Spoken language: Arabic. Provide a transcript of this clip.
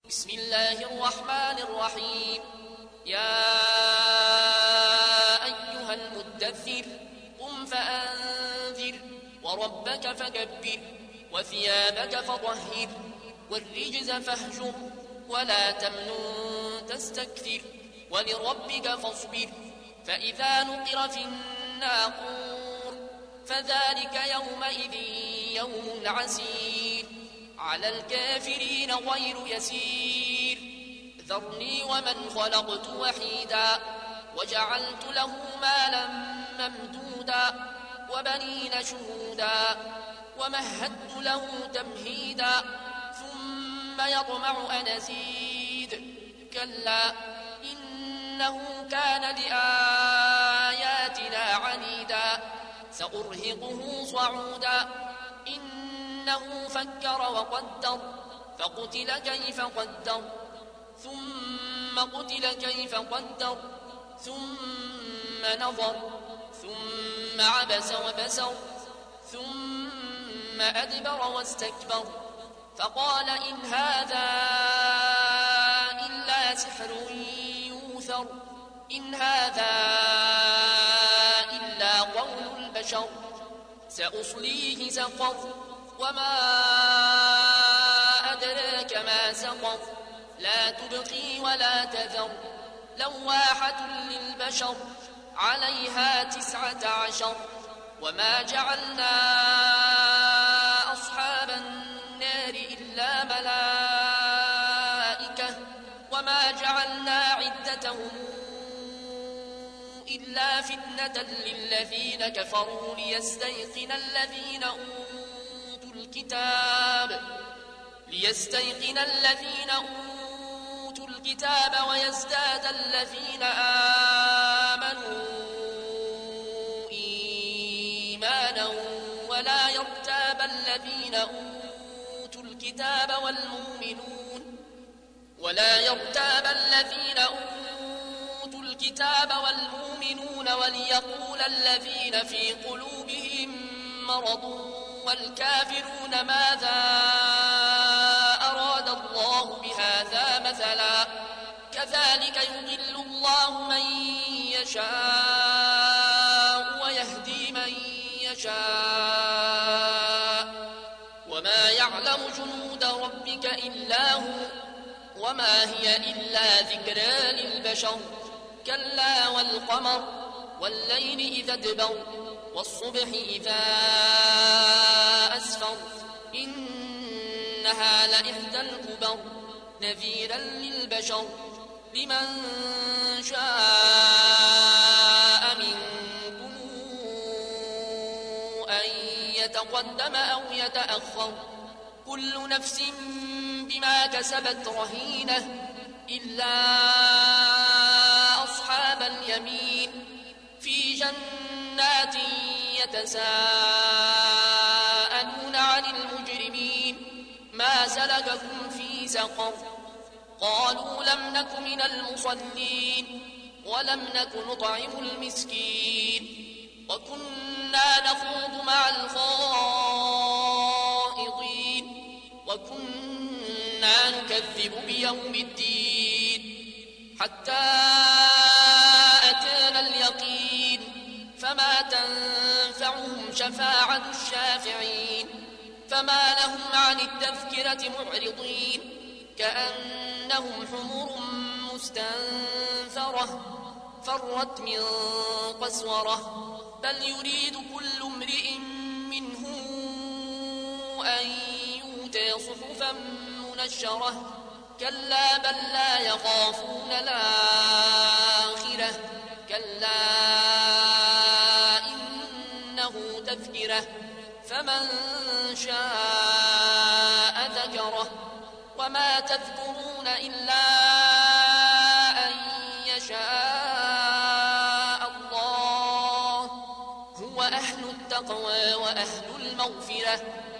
بسم الله الرحمن الرحيم. يا أيها المدثر قم فأنذر وربك فكبر وثيابك فطهر والرجز فاهجر ولا تمنن تستكثر ولربك فاصبر فإذا نقر في الناقور فذلك يومئذ يوم عسير على الكافرين غير يسير. ذرني ومن خلقت وحيدا وجعلت له مالا ممدودا وبنين شهودا ومهدت له تمهيدا ثم يطمع أن أزيد كلا إنه كان لآياتنا عنيدا سأرهقه صعودا إنه فكر وقدر فقتل كيف قدر ثم قتل كيف قدر ثم نظر ثم عبس وبسر ثم أدبر واستكبر فقال إن هذا إلا سحر يوثر إن هذا إلا قول البشر سأصليه سقر وما أدراك ما سقر لا تبقي ولا تذر لواحة للبشر عليها 19 وما جعلنا أصحاب النار إلا ملائكة وما جعلنا عدتهم إلا فتنة للذين كفروا ليستيقن الذين أوتوا الكتاب ويزداد الذين آمنوا إيمانا ولا يرتاب الذين أوتوا الكتاب والمؤمنون وليقول الذين في قلوبهم مرض والكافرون ماذا أراد الله بهذا مثلا كذلك يضل الله من يشاء ويهدي من يشاء وما يعلم جنود ربك إلا هو وما هي إلا ذكرى للبشر كلا والقمر والليل إذا ادبر والصبح إذا أسفر إنها لإحدى الكبر نذيرا للبشر لمن شاء منكم أن يتقدم أو يتأخر كل نفس بما كسبت رهينة إلا أصحاب اليمين في جنات يتساءلون عن المجرمين ما سلككم في سقر قالوا لم نك من المصلين ولم نك نطعم المسكين وكنا نخوض مع الخائضين وكنا نكذب بيوم الدين حتى أتانا اليقين فما تنفعهم شفاعة الشافعين فما لهم عن التذكرة معرضين كأنهم حمر مستنفرة فرت من قسورة بل يريد كل امرئ منهم أن يؤتى صحفا منشرة كلا بل لا يخافون الآخرة كلا إنه تذكرة فمن شاء ذكره وما تذكرون إلا أن يشاء الله هو أهل التقوى وأهل المغفرة